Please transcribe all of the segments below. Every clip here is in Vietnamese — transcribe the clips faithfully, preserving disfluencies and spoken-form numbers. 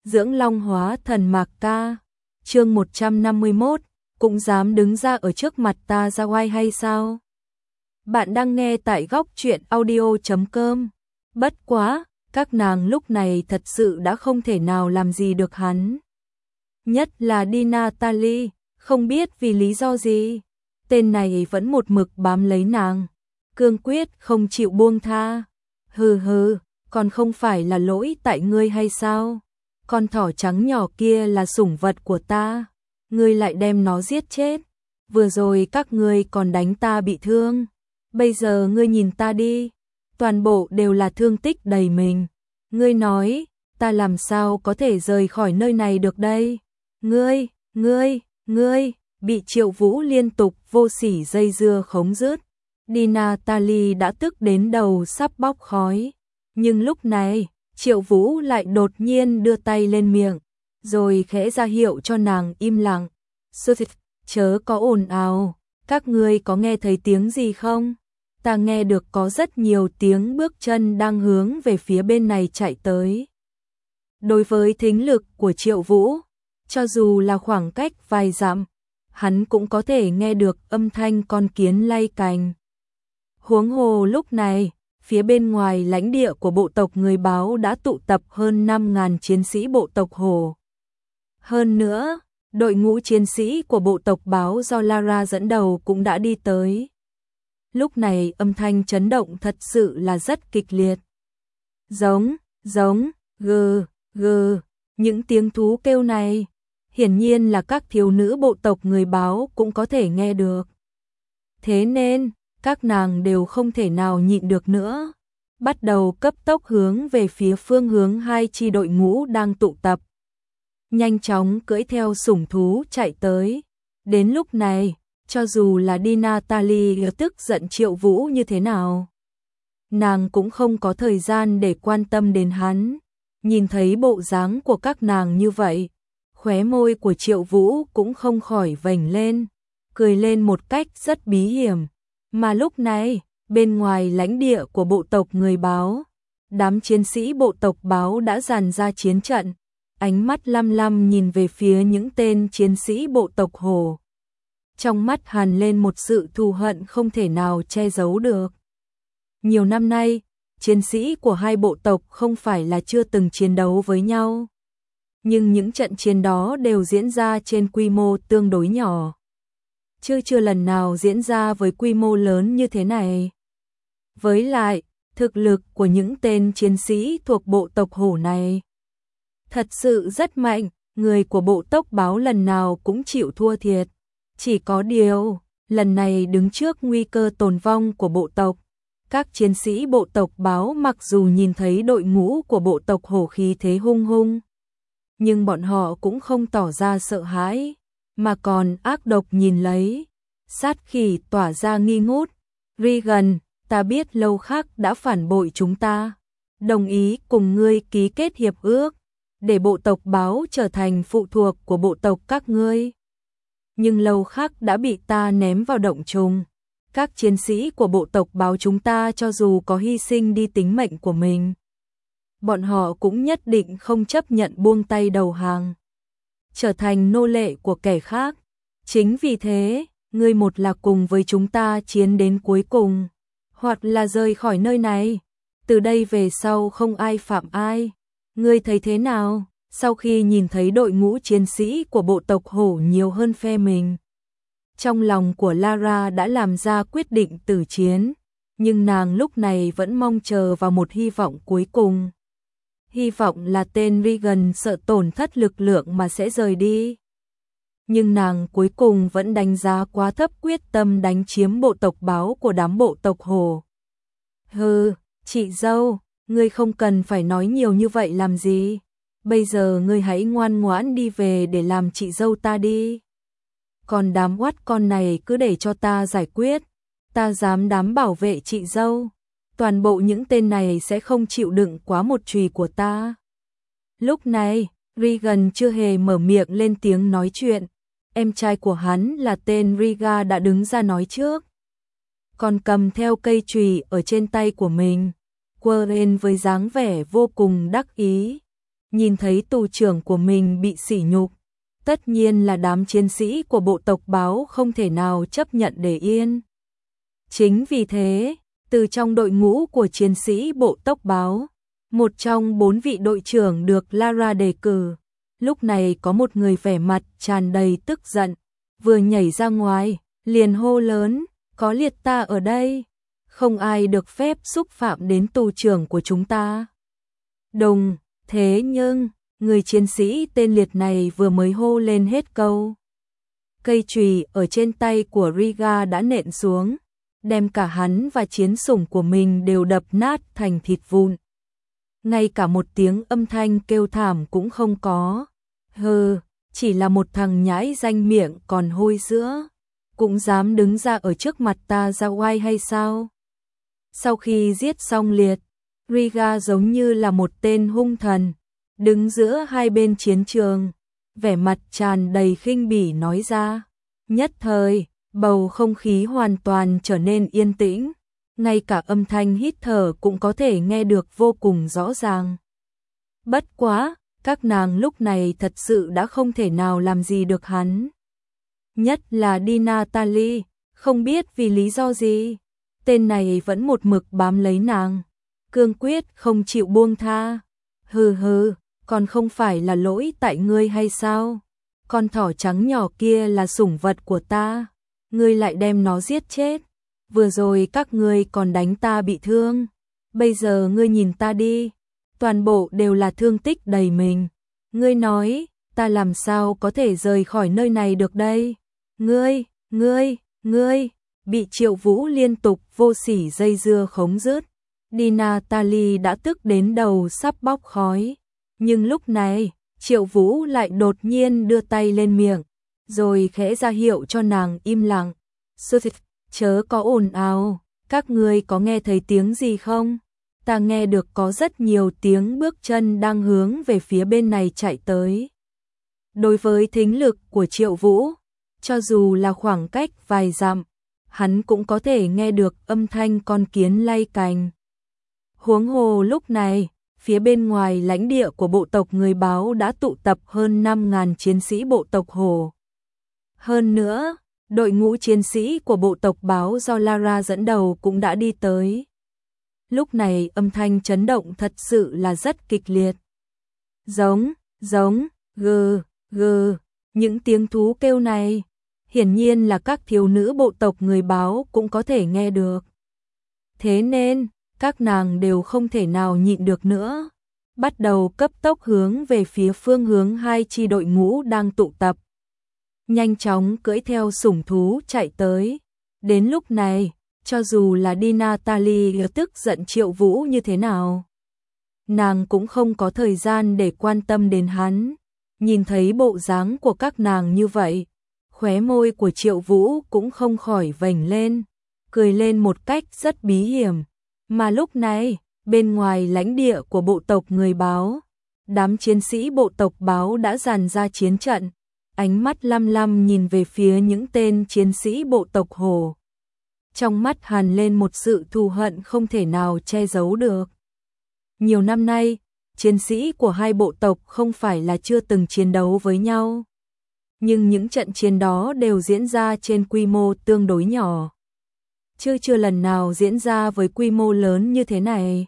dưỡng long hóa thần mạc ca. Chương một trăm năm mươi mốt, cũng dám đứng ra ở trước mặt ta ra oai hay sao? Bạn đang nghe tại góc truyện audio chấm com. Bất quá, các nàng lúc này thật sự đã không thể nào làm gì được hắn. Nhất là Di Natalie, không biết vì lý do gì, tên này vẫn một mực bám lấy nàng, cương quyết không chịu buông tha. Hừ hừ, còn không phải là lỗi tại ngươi hay sao? Con thỏ trắng nhỏ kia là sủng vật của ta, ngươi lại đem nó giết chết. Vừa rồi các ngươi còn đánh ta bị thương, bây giờ ngươi nhìn ta đi, toàn bộ đều là thương tích đầy mình. Ngươi nói, ta làm sao có thể rời khỏi nơi này được đây? Ngươi, ngươi, ngươi, bị Triệu Vũ liên tục vô sỉ dây dưa khống dứt. Di Natalie đã tức đến đầu sắp bốc khói, nhưng lúc này, Triệu Vũ lại đột nhiên đưa tay lên miệng, rồi khẽ ra hiệu cho nàng im lặng. Sụt, chớ có ồn ào, các ngươi có nghe thấy tiếng gì không? Ta nghe được có rất nhiều tiếng bước chân đang hướng về phía bên này chạy tới. Đối với thính lực của Triệu Vũ, cho dù là khoảng cách vài dặm, hắn cũng có thể nghe được âm thanh con kiến lay cành. Huống hồ lúc này, phía bên ngoài lãnh địa của bộ tộc người Báo đã tụ tập hơn năm nghìn chiến sĩ bộ tộc Hổ. Hơn nữa, đội ngũ chiến sĩ của bộ tộc Báo do Lara dẫn đầu cũng đã đi tới. Lúc này âm thanh chấn động thật sự là rất kịch liệt. Giống, giống, gừ, gừ, những tiếng thú kêu này, hiển nhiên là các thiếu nữ bộ tộc người Báo cũng có thể nghe được. Thế nên, các nàng đều không thể nào nhịn được nữa, bắt đầu cấp tốc hướng về phía phương hướng hai chi đội ngũ đang tụ tập. Nhanh chóng cưỡi theo sủng thú chạy tới. Đến lúc này, cho dù là Di Natalie tức giận Triệu Vũ như thế nào, nàng cũng không có thời gian để quan tâm đến hắn. Nhìn thấy bộ dáng của các nàng như vậy, khóe môi của Triệu Vũ cũng không khỏi vểnh lên, cười lên một cách rất bí hiểm. Mà lúc này, bên ngoài lãnh địa của bộ tộc người Báo, đám chiến sĩ bộ tộc Báo đã dàn ra chiến trận, ánh mắt lăm lăm nhìn về phía những tên chiến sĩ bộ tộc Hổ. Trong mắt hằn lên một sự thù hận không thể nào che giấu được. Nhiều năm nay, chiến sĩ của hai bộ tộc không phải là chưa từng chiến đấu với nhau, nhưng những trận chiến đó đều diễn ra trên quy mô tương đối nhỏ, chưa chưa lần nào diễn ra với quy mô lớn như thế này. Với lại, thực lực của những tên chiến sĩ thuộc bộ tộc Hổ này thật sự rất mạnh, người của bộ tộc Báo lần nào cũng chịu thua thiệt. Chỉ có điều, lần này đứng trước nguy cơ tồn vong của bộ tộc, các chiến sĩ bộ tộc Báo mặc dù nhìn thấy đội ngũ của bộ tộc Hổ khí thế hung hung, nhưng bọn họ cũng không tỏ ra sợ hãi, mà còn ác độc nhìn lấy, sát khí tỏa ra nghi ngút. Regan, ta biết Lâu Khắc đã phản bội chúng ta, đồng ý cùng ngươi ký kết hiệp ước, để bộ tộc Báo trở thành phụ thuộc của bộ tộc các ngươi. Nhưng Lâu Khắc đã bị ta ném vào động trùng. Các chiến sĩ của bộ tộc Báo chúng ta cho dù có hy sinh đi tính mệnh của mình, bọn họ cũng nhất định không chấp nhận buông tay đầu hàng, trở thành nô lệ của kẻ khác. Chính vì thế, ngươi một là cùng với chúng ta chiến đến cuối cùng, hoặc là rời khỏi nơi này, từ đây về sau không ai phạm ai. Ngươi thấy thế nào? Sau khi nhìn thấy đội ngũ chiến sĩ của bộ tộc Hổ nhiều hơn phe mình, trong lòng của Lara đã làm ra quyết định tử chiến, nhưng nàng lúc này vẫn mong chờ vào một hy vọng cuối cùng. Hy vọng là tên Regan sợ tổn thất lực lượng mà sẽ rời đi. Nhưng nàng cuối cùng vẫn đánh giá quá thấp quyết tâm đánh chiếm bộ tộc Báo của đám bộ tộc Hổ. Hừ, chị dâu, ngươi không cần phải nói nhiều như vậy làm gì. Bây giờ ngươi hãy ngoan ngoãn đi về để làm chị dâu ta đi. Còn đám oát con này cứ để cho ta giải quyết. Ta dám đảm bảo vệ chị dâu. Toàn bộ những tên này sẽ không chịu đựng quá một chùy của ta. Lúc này, Regan chưa hề mở miệng lên tiếng nói chuyện. Em trai của hắn là tên Riga đã đứng ra nói trước, còn cầm theo cây chùy ở trên tay của mình, quơ lên với dáng vẻ vô cùng đắc ý. nhìn thấy tù trưởng của mình bị sỉ nhục, tất nhiên là đám chiến sĩ của bộ tộc báo không thể nào chấp nhận để yên. Chính vì thế, từ trong đội ngũ của chiến sĩ bộ tộc báo, một trong bốn vị đội trưởng được Lara đề cử, lúc này có một người vẻ mặt tràn đầy tức giận, vừa nhảy ra ngoài, liền hô lớn, có liệt ta ở đây, không ai được phép xúc phạm đến tù trưởng của chúng ta. Đồng, thế nhưng, người chiến sĩ tên liệt này vừa mới hô lên hết câu. Cây chùy ở trên tay của Riga đã nện xuống, đem cả hắn và chiến sủng của mình đều đập nát thành thịt vụn. Ngay cả một tiếng âm thanh kêu thảm cũng không có. Hừ, chỉ là một thằng nhãi danh miệng còn hôi sữa, cũng dám đứng ra ở trước mặt ta ra oai hay sao? Sau khi giết xong liệt, Riga giống như là một tên hung thần, đứng giữa hai bên chiến trường, vẻ mặt tràn đầy khinh bỉ nói ra. Nhất thời, bầu không khí hoàn toàn trở nên yên tĩnh, ngay cả âm thanh hít thở cũng có thể nghe được vô cùng rõ ràng. Bất quá, các nàng lúc này thật sự đã không thể nào làm gì được hắn. Nhất là Di Natalie, không biết vì lý do gì, tên này vẫn một mực bám lấy nàng, cương quyết không chịu buông tha. Hừ hừ, còn không phải là lỗi tại ngươi hay sao? Con thỏ trắng nhỏ kia là sủng vật của ta, ngươi lại đem nó giết chết. Vừa rồi các ngươi còn đánh ta bị thương, bây giờ ngươi nhìn ta đi, toàn bộ đều là thương tích đầy mình. Ngươi nói, ta làm sao có thể rời khỏi nơi này được đây? Ngươi, ngươi, ngươi, bị Triệu Vũ liên tục vô sỉ dây dưa khống dứt. Di Natalie đã tức đến đầu sắp bốc khói, nhưng lúc này, Triệu Vũ lại đột nhiên đưa tay lên miệng, rồi khẽ ra hiệu cho nàng im lặng. Chớ có ồn ào, các ngươi có nghe thấy tiếng gì không? Ta nghe được có rất nhiều tiếng bước chân đang hướng về phía bên này chạy tới. Đối với thính lực của Triệu Vũ, cho dù là khoảng cách vài dặm, hắn cũng có thể nghe được âm thanh con kiến lay cành. Huống hồ lúc này, phía bên ngoài lãnh địa của bộ tộc người báo đã tụ tập hơn năm nghìn chiến sĩ bộ tộc Hồ. Hơn nữa, đội ngũ chiến sĩ của bộ tộc báo do Lara dẫn đầu cũng đã đi tới. Lúc này âm thanh chấn động thật sự là rất kịch liệt. Giống, giống, gừ, gừ, những tiếng thú kêu này, hiển nhiên là các thiếu nữ bộ tộc người báo cũng có thể nghe được. Thế nên, các nàng đều không thể nào nhịn được nữa, bắt đầu cấp tốc hướng về phía phương hướng hai chi đội ngũ đang tụ tập. Nhanh chóng cưỡi theo sủng thú chạy tới. Đến lúc này, cho dù là Di Natalie tức giận Triệu Vũ như thế nào, nàng cũng không có thời gian để quan tâm đến hắn. Nhìn thấy bộ dáng của các nàng như vậy, khóe môi của Triệu Vũ cũng không khỏi vểnh lên, cười lên một cách rất bí hiểm. Mà lúc này, bên ngoài lãnh địa của bộ tộc người báo, đám chiến sĩ bộ tộc báo đã dàn ra chiến trận, ánh mắt lăm lăm nhìn về phía những tên chiến sĩ bộ tộc Hồ. Trong mắt hằn lên một sự thù hận không thể nào che giấu được. Nhiều năm nay, chiến sĩ của hai bộ tộc không phải là chưa từng chiến đấu với nhau, nhưng những trận chiến đó đều diễn ra trên quy mô tương đối nhỏ, chưa chưa lần nào diễn ra với quy mô lớn như thế này.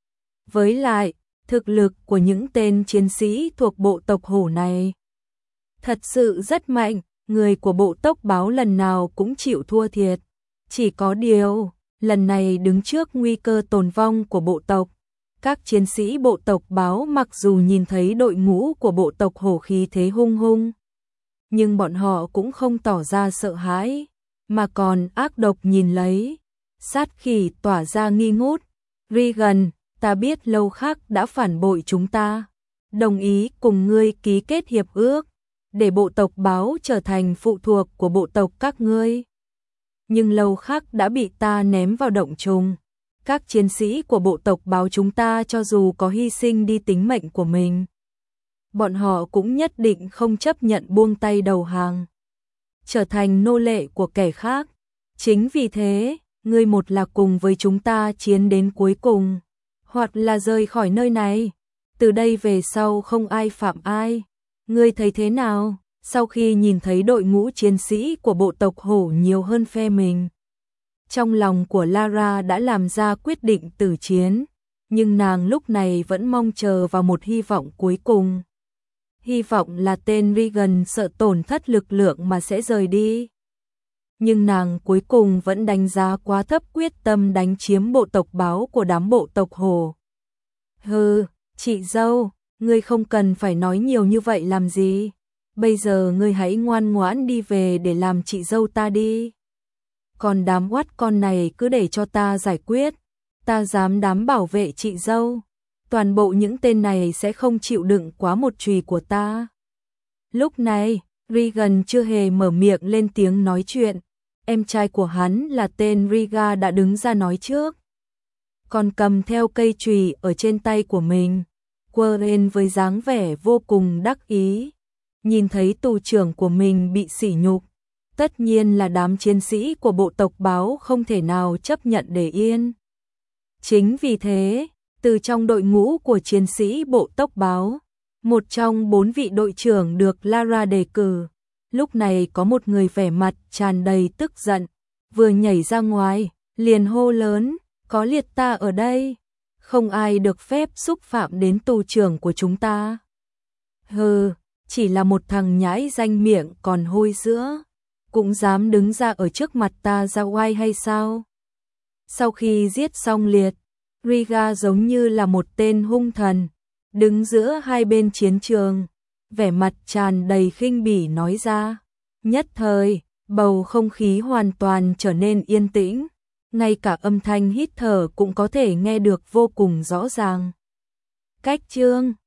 Với lại, thực lực của những tên chiến sĩ thuộc bộ tộc Hổ này thật sự rất mạnh, người của bộ tộc báo lần nào cũng chịu thua thiệt. Chỉ có điều, lần này đứng trước nguy cơ tồn vong của bộ tộc, các chiến sĩ bộ tộc báo mặc dù nhìn thấy đội ngũ của bộ tộc Hổ khí thế hung hung, nhưng bọn họ cũng không tỏ ra sợ hãi, mà còn ác độc nhìn lấy, sát khí tỏa ra nghi ngút. Regan, ta biết Lâu Khắc đã phản bội chúng ta, đồng ý cùng ngươi ký kết hiệp ước, để bộ tộc báo trở thành phụ thuộc của bộ tộc các ngươi. Nhưng Lâu Khắc đã bị ta ném vào động trùng. Các chiến sĩ của bộ tộc báo chúng ta cho dù có hy sinh đi tính mệnh của mình, bọn họ cũng nhất định không chấp nhận buông tay đầu hàng, trở thành nô lệ của kẻ khác. Chính vì thế, ngươi một là cùng với chúng ta chiến đến cuối cùng, hoặc là rời khỏi nơi này. từ đây về sau không ai phạm ai. Ngươi thấy thế nào? Sau khi nhìn thấy đội ngũ chiến sĩ của bộ tộc hổ nhiều hơn phe mình, trong lòng của Lara đã làm ra quyết định tử chiến, nhưng nàng lúc này vẫn mong chờ vào một hy vọng cuối cùng. Hy vọng là tên Regan sợ tổn thất lực lượng mà sẽ rời đi. Nhưng nàng cuối cùng vẫn đánh giá quá thấp quyết tâm đánh chiếm bộ tộc báo của đám bộ tộc hổ. Hừ, chị dâu, ngươi không cần phải nói nhiều như vậy làm gì. Bây giờ ngươi hãy ngoan ngoãn đi về để làm chị dâu ta đi. Còn đám oát con này cứ để cho ta giải quyết. Ta dám đảm bảo vệ chị dâu. Toàn bộ những tên này sẽ không chịu đựng quá một chùy của ta. Lúc này, Regan chưa hề mở miệng lên tiếng nói chuyện. Em trai của hắn là tên Riga đã đứng ra nói trước. Còn cầm theo cây chùy ở trên tay của mình, quơ lên với dáng vẻ vô cùng đắc ý. Nhìn thấy tù trưởng của mình bị sỉ nhục, tất nhiên là đám chiến sĩ của bộ tộc báo không thể nào chấp nhận để yên. Chính vì thế, từ trong đội ngũ của chiến sĩ bộ tộc báo, một trong bốn vị đội trưởng được Lara đề cử, lúc này có một người vẻ mặt tràn đầy tức giận, vừa nhảy ra ngoài, liền hô lớn, có liệt ta ở đây, không ai được phép xúc phạm đến tù trưởng của chúng ta. Hừ, chỉ là một thằng nhãi danh miệng còn hôi sữa, cũng dám đứng ra ở trước mặt ta ra oai hay sao? Sau khi giết xong liệt, Riga giống như là một tên hung thần, đứng giữa hai bên chiến trường, vẻ mặt tràn đầy khinh bỉ nói ra. Nhất thời, bầu không khí hoàn toàn trở nên yên tĩnh, ngay cả âm thanh hít thở cũng có thể nghe được vô cùng rõ ràng. Cách chương